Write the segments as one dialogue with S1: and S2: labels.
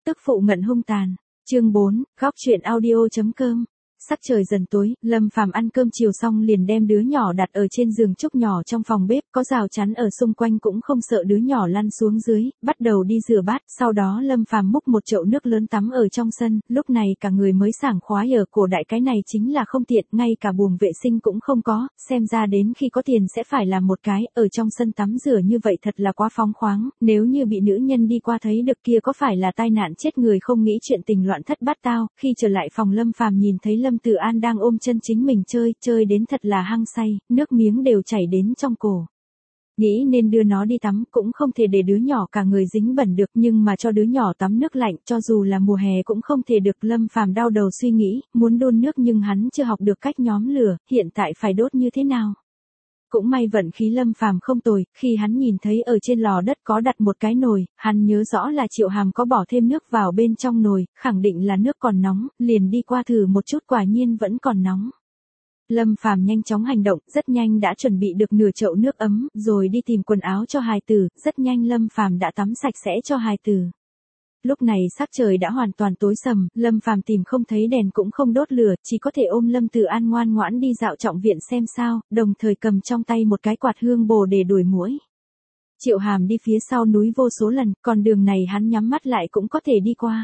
S1: tức phụ ngận hung tàn. Chương 4, góc chuyện audio.com. Sắc trời dần tối, Lâm Phàm ăn cơm chiều xong liền đem đứa nhỏ đặt ở trên giường trúc nhỏ trong phòng bếp, có rào chắn ở xung quanh cũng không sợ đứa nhỏ lăn xuống dưới, bắt đầu đi rửa bát, sau đó Lâm Phàm múc một chậu nước lớn tắm ở trong sân, lúc này cả người mới sảng khoái, ở cổ đại cái này chính là không tiện, ngay cả buồng vệ sinh cũng không có, xem ra đến khi có tiền sẽ phải làm một cái, ở trong sân tắm rửa như vậy thật là quá phóng khoáng, nếu như bị nữ nhân đi qua thấy được kia có phải là tai nạn chết người không nghĩ chuyện tình loạn thất bát tao. Khi trở lại phòng Lâm Phàm nhìn thấy Lâm Tử An đang ôm chân chính mình chơi đến thật là hăng say, nước miếng đều chảy đến trong cổ. Nghĩ nên đưa nó đi tắm, cũng không thể để đứa nhỏ cả người dính bẩn được, nhưng mà cho đứa nhỏ tắm nước lạnh, cho dù là mùa hè cũng không thể được. Lâm Phàm đau đầu suy nghĩ, muốn đun nước nhưng hắn chưa học được cách nhóm lửa, hiện tại phải đốt như thế nào. Cũng may vận khí Lâm Phàm không tồi, khi hắn nhìn thấy ở trên lò đất có đặt một cái nồi, hắn nhớ rõ là Triệu Hàm có bỏ thêm nước vào bên trong nồi, khẳng định là nước còn nóng, liền đi qua thử một chút, quả nhiên vẫn còn nóng. Lâm Phàm nhanh chóng hành động, rất nhanh đã chuẩn bị được nửa chậu nước ấm, rồi đi tìm quần áo cho hài tử, rất nhanh Lâm Phàm đã tắm sạch sẽ cho hài tử. Lúc này sắc trời đã hoàn toàn tối sầm, Lâm Phàm tìm không thấy đèn cũng không đốt lửa, chỉ có thể ôm Lâm Tử An ngoan ngoãn đi dạo trọng viện xem sao, đồng thời cầm trong tay một cái quạt hương bồ để đuổi muỗi. Triệu Hàm đi phía sau núi vô số lần, còn đường này hắn nhắm mắt lại cũng có thể đi qua.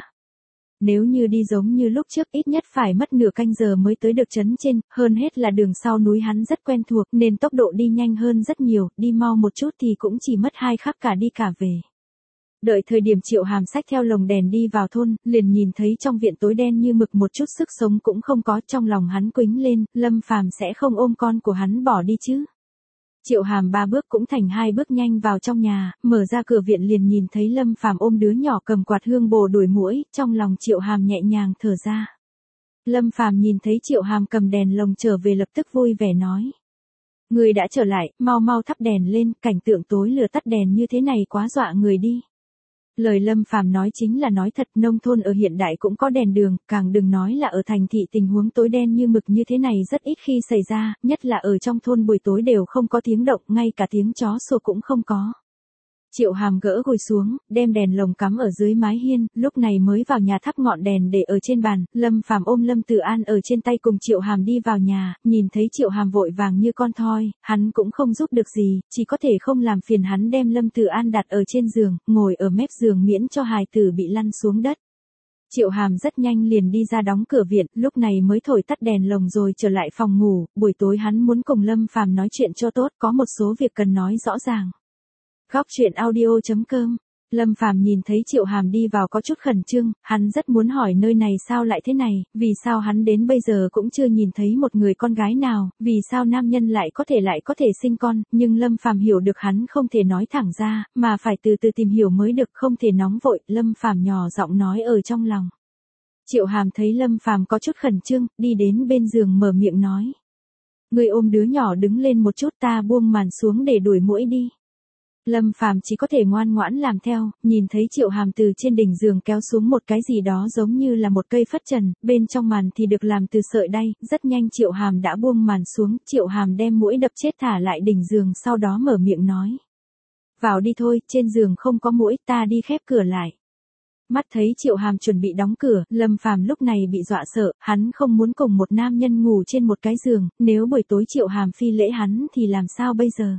S1: Nếu như đi giống như lúc trước ít nhất phải mất nửa canh giờ mới tới được trấn trên, hơn hết là đường sau núi hắn rất quen thuộc nên tốc độ đi nhanh hơn rất nhiều, đi mau một chút thì cũng chỉ mất 2 khắc cả đi cả về. Đợi thời điểm Triệu Hàm xách theo lồng đèn đi vào thôn, liền nhìn thấy trong viện tối đen như mực, một chút sức sống cũng không có, trong lòng hắn quĩnh lên, Lâm Phàm sẽ không ôm con của hắn bỏ đi chứ. Triệu Hàm 3 bước cũng thành 2 bước nhanh vào trong nhà, mở ra cửa viện liền nhìn thấy Lâm Phàm ôm đứa nhỏ cầm quạt hương bồ đuổi muỗi, trong lòng Triệu Hàm nhẹ nhàng thở ra. Lâm Phàm nhìn thấy Triệu Hàm cầm đèn lồng trở về lập tức vui vẻ nói: "Người đã trở lại, mau mau thắp đèn lên, cảnh tượng tối lửa tắt đèn như thế này quá dọa người đi." Lời Lâm Phàm nói chính là nói thật, nông thôn ở hiện đại cũng có đèn đường, càng đừng nói là ở thành thị tình huống tối đen như mực như thế này rất ít khi xảy ra, nhất là ở trong thôn buổi tối đều không có tiếng động, ngay cả tiếng chó sủa cũng không có. Triệu Hàm gỡ gùi xuống, đem đèn lồng cắm ở dưới mái hiên, lúc này mới vào nhà thắp ngọn đèn để ở trên bàn, Lâm Phàm ôm Lâm Tử An ở trên tay cùng Triệu Hàm đi vào nhà, nhìn thấy Triệu Hàm vội vàng như con thoi, hắn cũng không giúp được gì, chỉ có thể không làm phiền hắn đem Lâm Tử An đặt ở trên giường, ngồi ở mép giường miễn cho hài tử bị lăn xuống đất. Triệu Hàm rất nhanh liền đi ra đóng cửa viện, lúc này mới thổi tắt đèn lồng rồi trở lại phòng ngủ, buổi tối hắn muốn cùng Lâm Phàm nói chuyện cho tốt, có một số việc cần nói rõ ràng. Góc chuyện audio.com. Lâm Phàm nhìn thấy Triệu Hàm đi vào có chút khẩn trương, hắn rất muốn hỏi nơi này sao lại thế này, vì sao hắn đến bây giờ cũng chưa nhìn thấy một người con gái nào, vì sao nam nhân lại có thể sinh con, nhưng Lâm Phàm hiểu được hắn không thể nói thẳng ra, mà phải từ từ tìm hiểu mới được, không thể nóng vội, Lâm Phàm nhỏ giọng nói ở trong lòng. Triệu Hàm thấy Lâm Phàm có chút khẩn trương, đi đến bên giường mở miệng nói: "Ngươi ôm đứa nhỏ đứng lên một chút, ta buông màn xuống để đuổi muỗi đi." Lâm Phàm chỉ có thể ngoan ngoãn làm theo, nhìn thấy Triệu Hàm từ trên đỉnh giường kéo xuống một cái gì đó giống như là một cây phất trần, bên trong màn thì được làm từ sợi đay, rất nhanh Triệu Hàm đã buông màn xuống, Triệu Hàm đem muỗi đập chết thả lại đỉnh giường, sau đó mở miệng nói: "Vào đi thôi, trên giường không có muỗi, ta đi khép cửa lại." Mắt thấy Triệu Hàm chuẩn bị đóng cửa, Lâm Phàm lúc này bị dọa sợ, hắn không muốn cùng một nam nhân ngủ trên một cái giường, nếu buổi tối Triệu Hàm phi lễ hắn thì làm sao bây giờ?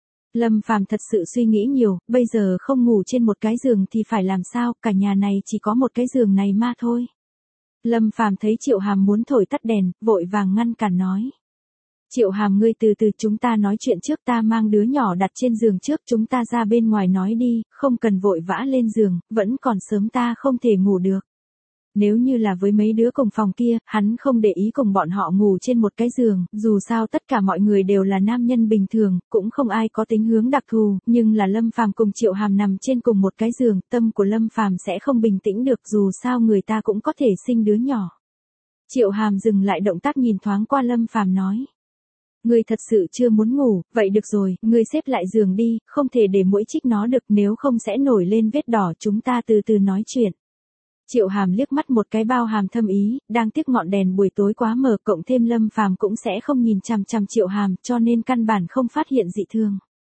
S1: Lâm Phàm thật sự suy nghĩ nhiều, bây giờ không ngủ trên một cái giường thì phải làm sao, cả nhà này chỉ có một cái giường này mà thôi. Lâm Phàm thấy Triệu Hàm muốn thổi tắt đèn, vội vàng ngăn cản nói: "Triệu Hàm, ngươi từ từ, chúng ta nói chuyện trước, ta mang đứa nhỏ đặt trên giường trước, chúng ta ra bên ngoài nói đi, không cần vội vã lên giường, vẫn còn sớm, ta không thể ngủ được." Nếu như là với mấy đứa cùng phòng kia, hắn không để ý cùng bọn họ ngủ trên một cái giường, dù sao tất cả mọi người đều là nam nhân bình thường, cũng không ai có tính hướng đặc thù, nhưng là Lâm Phàm cùng Triệu Hàm nằm trên cùng một cái giường, tâm của Lâm Phàm sẽ không bình tĩnh được, dù sao người ta cũng có thể sinh đứa nhỏ. Triệu Hàm dừng lại động tác nhìn thoáng qua Lâm Phàm nói: "Ngươi thật sự chưa muốn ngủ, vậy được rồi, ngươi xếp lại giường đi, không thể để muỗi chích nó được, nếu không sẽ nổi lên vết đỏ, chúng ta từ từ nói chuyện." Triệu Hàm liếc mắt một cái bao hàm thâm ý, đang tiếc ngọn đèn buổi tối quá mờ, cộng thêm Lâm Phàm cũng sẽ không nhìn chằm chằm Triệu Hàm, cho nên căn bản không phát hiện dị thường.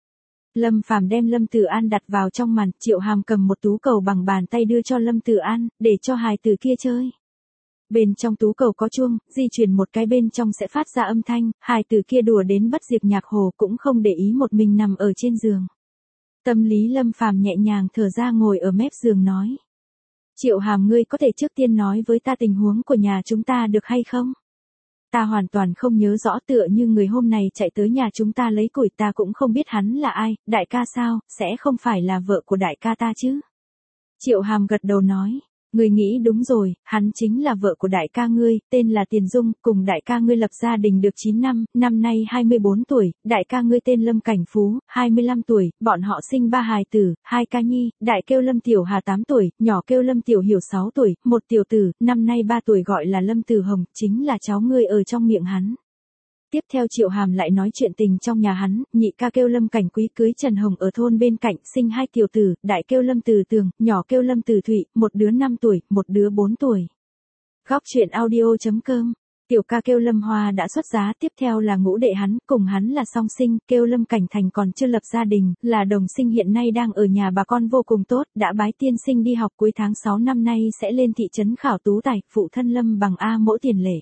S1: Lâm Phàm đem Lâm Tử An đặt vào trong màn, Triệu Hàm cầm một tú cầu bằng bàn tay đưa cho Lâm Tử An, để cho hài tử kia chơi. Bên trong tú cầu có chuông, di chuyển một cái bên trong sẽ phát ra âm thanh, hài tử kia đùa đến bất diệt nhạc hồ cũng không để ý một mình nằm ở trên giường. Tâm lý Lâm Phàm nhẹ nhàng thở ra ngồi ở mép giường nói. Triệu Hàm ngươi có thể trước tiên nói với ta tình huống của nhà chúng ta được hay không? Ta hoàn toàn không nhớ rõ, tựa như người hôm nay chạy tới nhà chúng ta lấy củi, ta cũng không biết hắn là ai, đại ca sao, sẽ không phải là vợ của đại ca ta chứ? Triệu Hàm gật đầu nói, ngươi nghĩ đúng rồi, hắn chính là vợ của đại ca ngươi, tên là Tiền Dung, cùng đại ca ngươi lập gia đình được 9 năm, năm nay 24 tuổi, đại ca ngươi tên Lâm Cảnh Phú, 25 tuổi, bọn họ sinh 3 hài tử, 2 ca nhi, đại kêu Lâm Tiểu Hà 8 tuổi, nhỏ kêu Lâm Tiểu Hiểu 6 tuổi, một tiểu tử, năm nay 3 tuổi gọi là Lâm Tử Hồng, chính là cháu ngươi ở trong miệng hắn. Tiếp theo Triệu Hàm lại nói chuyện tình trong nhà hắn, nhị ca kêu Lâm Cảnh Quý cưới Trần Hồng ở thôn bên cạnh, sinh 2 tiểu tử, đại kêu Lâm Từ Tường, nhỏ kêu Lâm Từ Thụy, một đứa 5 tuổi, một đứa 4 tuổi. Góc truyện audio.com. Tiểu ca kêu Lâm Hoa đã xuất giá, tiếp theo là ngũ đệ hắn, cùng hắn là song sinh, kêu Lâm Cảnh Thành còn chưa lập gia đình, là đồng sinh hiện nay đang ở nhà bà con vô cùng tốt, đã bái tiên sinh đi học cuối tháng 6 năm nay sẽ lên thị trấn khảo tú tài, phụ thân Lâm bằng A mỗ tiền lệ.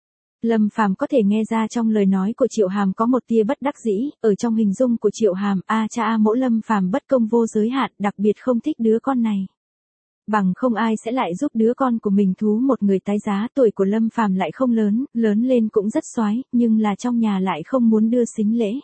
S1: Lâm Phàm có thể nghe ra trong lời nói của Triệu Hàm có một tia bất đắc dĩ, ở trong hình dung của Triệu Hàm, cha A mỗ Lâm Phàm bất công vô giới hạn, đặc biệt không thích đứa con này. Bằng không ai sẽ lại giúp đứa con của mình thú một người tái giá, tuổi của Lâm Phàm lại không lớn, lớn lên cũng rất soái, nhưng là trong nhà lại không muốn đưa sính lễ.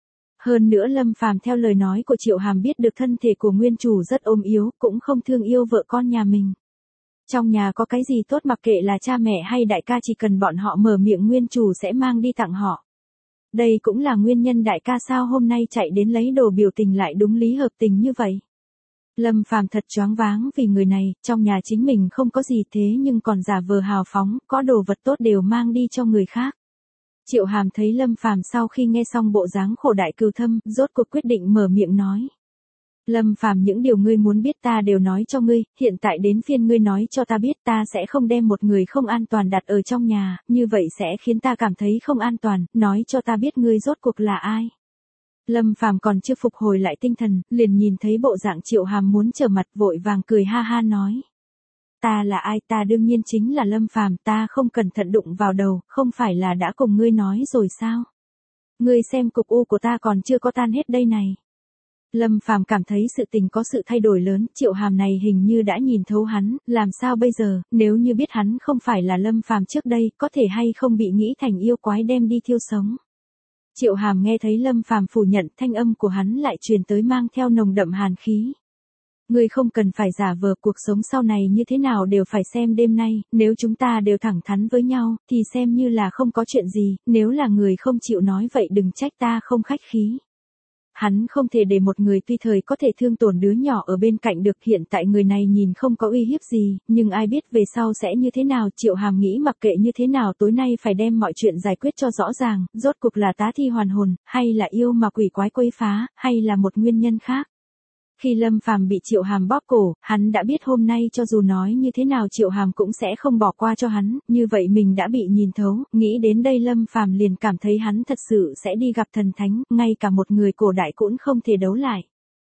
S1: Hơn nữa Lâm Phàm theo lời nói của Triệu Hàm biết được thân thể của nguyên chủ rất ốm yếu, cũng không thương yêu vợ con nhà mình. Trong nhà có cái gì tốt mặc kệ là cha mẹ hay đại ca, chỉ cần bọn họ mở miệng nguyên chủ sẽ mang đi tặng họ. Đây cũng là nguyên nhân đại ca sao hôm nay chạy đến lấy đồ biểu tình lại đúng lý hợp tình như vậy. Lâm Phàm thật choáng váng vì người này, trong nhà chính mình không có gì thế nhưng còn giả vờ hào phóng, có đồ vật tốt đều mang đi cho người khác. Triệu Hàm thấy Lâm Phàm sau khi nghe xong bộ dáng khổ đại cừu thâm, rốt cuộc quyết định mở miệng nói. Lâm Phàm những điều ngươi muốn biết ta đều nói cho ngươi, hiện tại đến phiên ngươi nói cho ta biết, ta sẽ không đem một người không an toàn đặt ở trong nhà, như vậy sẽ khiến ta cảm thấy không an toàn, nói cho ta biết ngươi rốt cuộc là ai. Lâm Phàm còn chưa phục hồi lại tinh thần, liền nhìn thấy bộ dạng Triệu Hàm muốn trở mặt, vội vàng cười ha ha nói. Ta là ai? Ta đương nhiên chính là Lâm Phàm, ta không cẩn thận đụng vào đầu, không phải là đã cùng ngươi nói rồi sao? Ngươi xem cục u của ta còn chưa có tan hết đây này. Lâm Phàm cảm thấy sự tình có sự thay đổi lớn, Triệu Hàm này hình như đã nhìn thấu hắn, làm sao bây giờ, nếu như biết hắn không phải là Lâm Phàm trước đây, có thể hay không bị nghĩ thành yêu quái đem đi thiêu sống. Triệu Hàm nghe thấy Lâm Phàm phủ nhận, thanh âm của hắn lại truyền tới mang theo nồng đậm hàn khí. Ngươi không cần phải giả vờ, cuộc sống sau này như thế nào đều phải xem đêm nay, nếu chúng ta đều thẳng thắn với nhau, thì xem như là không có chuyện gì, nếu là người không chịu nói vậy đừng trách ta không khách khí. Hắn không thể để một người tuy thời có thể thương tổn đứa nhỏ ở bên cạnh được, hiện tại người này nhìn không có uy hiếp gì, nhưng ai biết về sau sẽ như thế nào. Triệu Hàm nghĩ mặc kệ như thế nào tối nay phải đem mọi chuyện giải quyết cho rõ ràng, rốt cuộc là tá thi hoàn hồn, hay là yêu mà quỷ quái quấy phá, hay là một nguyên nhân khác. Khi Lâm Phàm bị Triệu Hàm bóp cổ, hắn đã biết hôm nay cho dù nói như thế nào Triệu Hàm cũng sẽ không bỏ qua cho hắn, như vậy mình đã bị nhìn thấu, nghĩ đến đây Lâm Phàm liền cảm thấy hắn thật sự sẽ đi gặp thần thánh, ngay cả một người cổ đại cũng không thể đấu lại.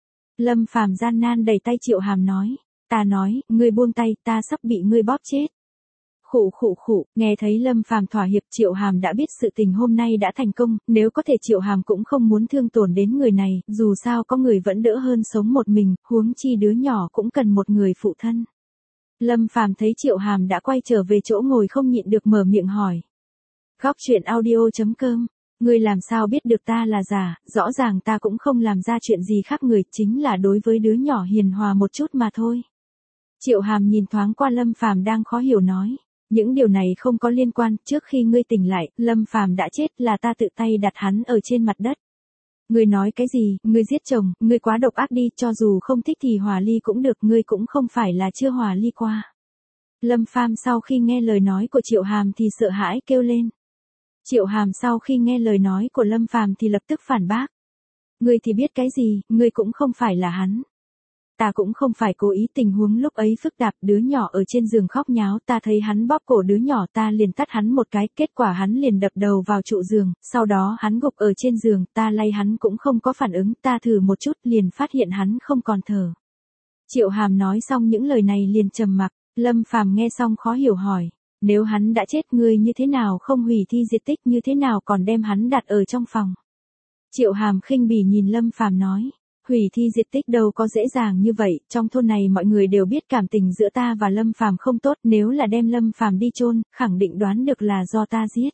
S1: Lâm Phàm gian nan đẩy tay Triệu Hàm nói, ta nói, ngươi buông tay, ta sắp bị ngươi bóp chết. Khụ khụ khụ, nghe thấy Lâm Phàm thỏa hiệp, Triệu Hàm đã biết sự tình hôm nay đã thành công, nếu có thể Triệu Hàm cũng không muốn thương tổn đến người này, dù sao có người vẫn đỡ hơn sống một mình, huống chi đứa nhỏ cũng cần một người phụ thân. Lâm Phàm thấy Triệu Hàm đã quay trở về chỗ ngồi không nhịn được mở miệng hỏi. Góc truyện audio.com, ngươi làm sao biết được ta là giả, rõ ràng ta cũng không làm ra chuyện gì khác người, chính là đối với đứa nhỏ hiền hòa một chút mà thôi. Triệu Hàm nhìn thoáng qua Lâm Phàm đang khó hiểu nói. Những điều này không có liên quan, trước khi ngươi tỉnh lại, Lâm Phàm đã chết, là ta tự tay đặt hắn ở trên mặt đất. Ngươi nói cái gì, ngươi giết chồng, ngươi quá độc ác đi, cho dù không thích thì hòa ly cũng được, ngươi cũng không phải là chưa hòa ly qua. Lâm Phàm sau khi nghe lời nói của Triệu Hàm thì sợ hãi kêu lên. Triệu Hàm sau khi nghe lời nói của Lâm Phàm thì lập tức phản bác. Ngươi thì biết cái gì, ngươi cũng không phải là hắn. Ta cũng không phải cố ý, tình huống lúc ấy phức tạp, đứa nhỏ ở trên giường khóc nháo, ta thấy hắn bóp cổ đứa nhỏ, ta liền tát hắn một cái, kết quả hắn liền đập đầu vào trụ giường, sau đó hắn gục ở trên giường, ta lay hắn cũng không có phản ứng, ta thử một chút liền phát hiện hắn không còn thở. Triệu Hàm nói xong những lời này liền trầm mặc, Lâm Phàm nghe xong khó hiểu hỏi, nếu hắn đã chết ngươi như thế nào không hủy thi diệt tích, như thế nào còn đem hắn đặt ở trong phòng. Triệu Hàm khinh bỉ nhìn Lâm Phàm nói, hủy thi diệt tích đâu có dễ dàng như vậy, trong thôn này mọi người đều biết cảm tình giữa ta và Lâm Phàm không tốt, nếu là đem Lâm Phàm đi chôn, khẳng định đoán được là do ta giết.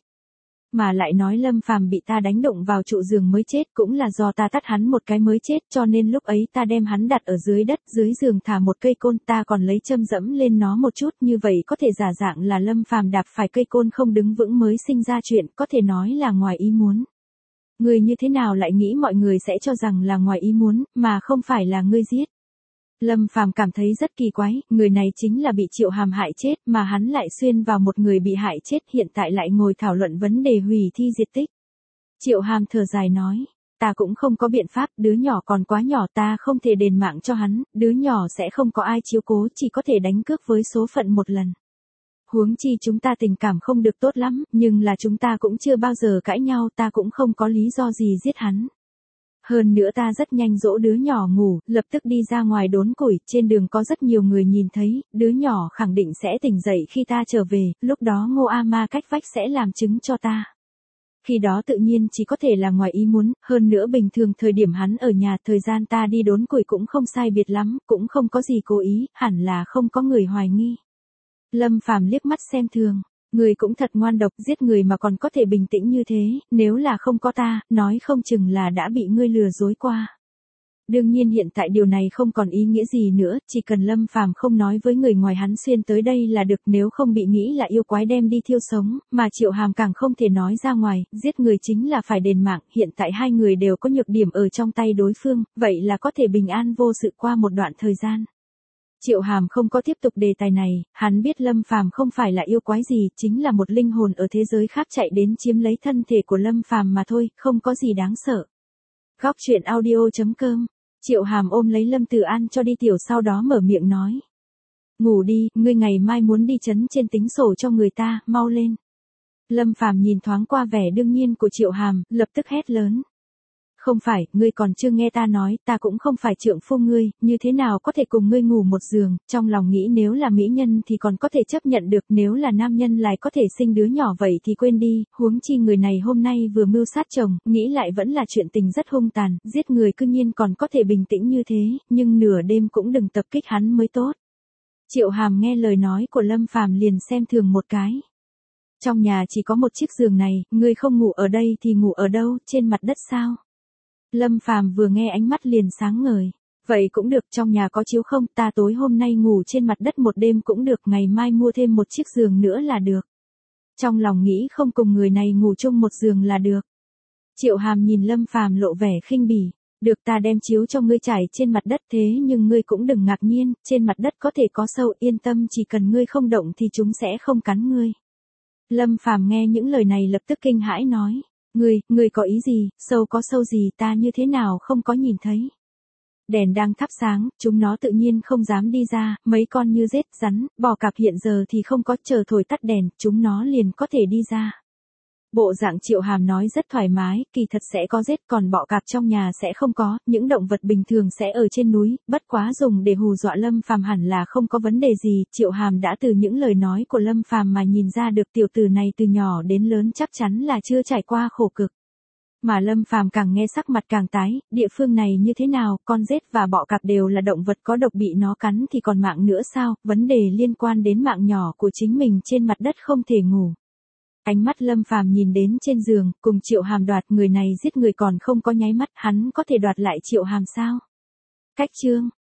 S1: Mà lại nói Lâm Phàm bị ta đánh đụng vào trụ giường mới chết, cũng là do ta tát hắn một cái mới chết, cho nên lúc ấy ta đem hắn đặt ở dưới đất, dưới giường thả một cây côn, ta còn lấy châm dẫm lên nó một chút, như vậy có thể giả dạng là Lâm Phàm đạp phải cây côn không đứng vững mới sinh ra chuyện, có thể nói là ngoài ý muốn. Ngươi như thế nào lại nghĩ mọi người sẽ cho rằng là ngoài ý muốn, mà không phải là ngươi giết? Lâm Phàm cảm thấy rất kỳ quái, người này chính là bị Triệu Hàm hại chết, mà hắn lại xuyên vào một người bị hại chết, hiện tại lại ngồi thảo luận vấn đề hủy thi diệt tích. Triệu Hàm thở dài nói, ta cũng không có biện pháp, đứa nhỏ còn quá nhỏ, ta không thể đền mạng cho hắn, đứa nhỏ sẽ không có ai chiếu cố, chỉ có thể đánh cược với số phận một lần. Huống chi chúng ta tình cảm không được tốt lắm, nhưng là chúng ta cũng chưa bao giờ cãi nhau, ta cũng không có lý do gì giết hắn. Hơn nữa ta rất nhanh dỗ đứa nhỏ ngủ, lập tức đi ra ngoài đốn củi, trên đường có rất nhiều người nhìn thấy, đứa nhỏ khẳng định sẽ tỉnh dậy khi ta trở về, lúc đó Ngô A Ma cách vách sẽ làm chứng cho ta. Khi đó tự nhiên chỉ có thể là ngoài ý muốn, hơn nữa bình thường thời điểm hắn ở nhà, thời gian ta đi đốn củi cũng không sai biệt lắm, cũng không có gì cố ý, hẳn là không có người hoài nghi. Lâm Phàm liếc mắt xem thường, người cũng thật ngoan độc, giết người mà còn có thể bình tĩnh như thế, nếu là không có ta, nói không chừng là đã bị ngươi lừa dối qua. Đương nhiên hiện tại điều này không còn ý nghĩa gì nữa, chỉ cần Lâm Phàm không nói với người ngoài hắn xuyên tới đây là được, nếu không bị nghĩ là yêu quái đem đi thiêu sống, mà Triệu Hàm càng không thể nói ra ngoài, giết người chính là phải đền mạng, hiện tại hai người đều có nhược điểm ở trong tay đối phương, vậy là có thể bình an vô sự qua một đoạn thời gian. Triệu Hàm không có tiếp tục đề tài này, hắn biết Lâm Phàm không phải là yêu quái gì, chính là một linh hồn ở thế giới khác chạy đến chiếm lấy thân thể của Lâm Phàm mà thôi, không có gì đáng sợ. Góc truyện audio.com. Triệu Hàm ôm lấy Lâm Tử An cho đi tiểu, sau đó mở miệng nói. Ngủ đi, ngươi ngày mai muốn đi trấn trên tính sổ cho người ta, mau lên. Lâm Phàm nhìn thoáng qua vẻ đương nhiên của Triệu Hàm, lập tức hét lớn. Không phải, ngươi còn chưa nghe ta nói, ta cũng không phải trượng phu ngươi, như thế nào có thể cùng ngươi ngủ một giường, trong lòng nghĩ nếu là mỹ nhân thì còn có thể chấp nhận được, nếu là nam nhân lại có thể sinh đứa nhỏ vậy thì quên đi, huống chi người này hôm nay vừa mưu sát chồng, nghĩ lại vẫn là chuyện tình rất hung tàn, giết người cư nhiên còn có thể bình tĩnh như thế, nhưng nửa đêm cũng đừng tập kích hắn mới tốt. Triệu Hàm nghe lời nói của Lâm Phàm liền xem thường một cái. Trong nhà chỉ có một chiếc giường này, ngươi không ngủ ở đây thì ngủ ở đâu, trên mặt đất sao? Lâm Phàm vừa nghe ánh mắt liền sáng ngời. Vậy cũng được, trong nhà có chiếu không, ta tối hôm nay ngủ trên mặt đất một đêm cũng được, ngày mai mua thêm một chiếc giường nữa là được. Trong lòng nghĩ không cùng người này ngủ chung một giường là được. Triệu Hàm nhìn Lâm Phàm lộ vẻ khinh bỉ. Được, ta đem chiếu cho ngươi trải trên mặt đất, thế nhưng ngươi cũng đừng ngạc nhiên, trên mặt đất có thể có sâu, yên tâm, chỉ cần ngươi không động thì chúng sẽ không cắn ngươi. Lâm Phàm nghe những lời này lập tức kinh hãi nói. Ngươi có ý gì, sâu có sâu gì, ta như thế nào không có nhìn thấy. Đèn đang thắp sáng, chúng nó tự nhiên không dám đi ra, mấy con như rết, rắn, bò cạp hiện giờ thì không có, chờ thổi tắt đèn, chúng nó liền có thể đi ra. Bộ dạng Triệu Hàm nói rất thoải mái, kỳ thật sẽ có rết, còn bọ cạp trong nhà sẽ không có, những động vật bình thường sẽ ở trên núi, bất quá dùng để hù dọa Lâm Phàm hẳn là không có vấn đề gì, Triệu Hàm đã từ những lời nói của Lâm Phàm mà nhìn ra được tiểu tử này từ nhỏ đến lớn chắc chắn là chưa trải qua khổ cực. Mà Lâm Phàm càng nghe sắc mặt càng tái, địa phương này như thế nào, con rết và bọ cạp đều là động vật có độc, bị nó cắn thì còn mạng nữa sao, vấn đề liên quan đến mạng nhỏ của chính mình trên mặt đất không thể ngủ. Ánh mắt Lâm Phàm nhìn đến trên giường, cùng Triệu Hàm đoạt, người này giết người còn không có nháy mắt, hắn có thể đoạt lại Triệu Hàm sao? Cách chương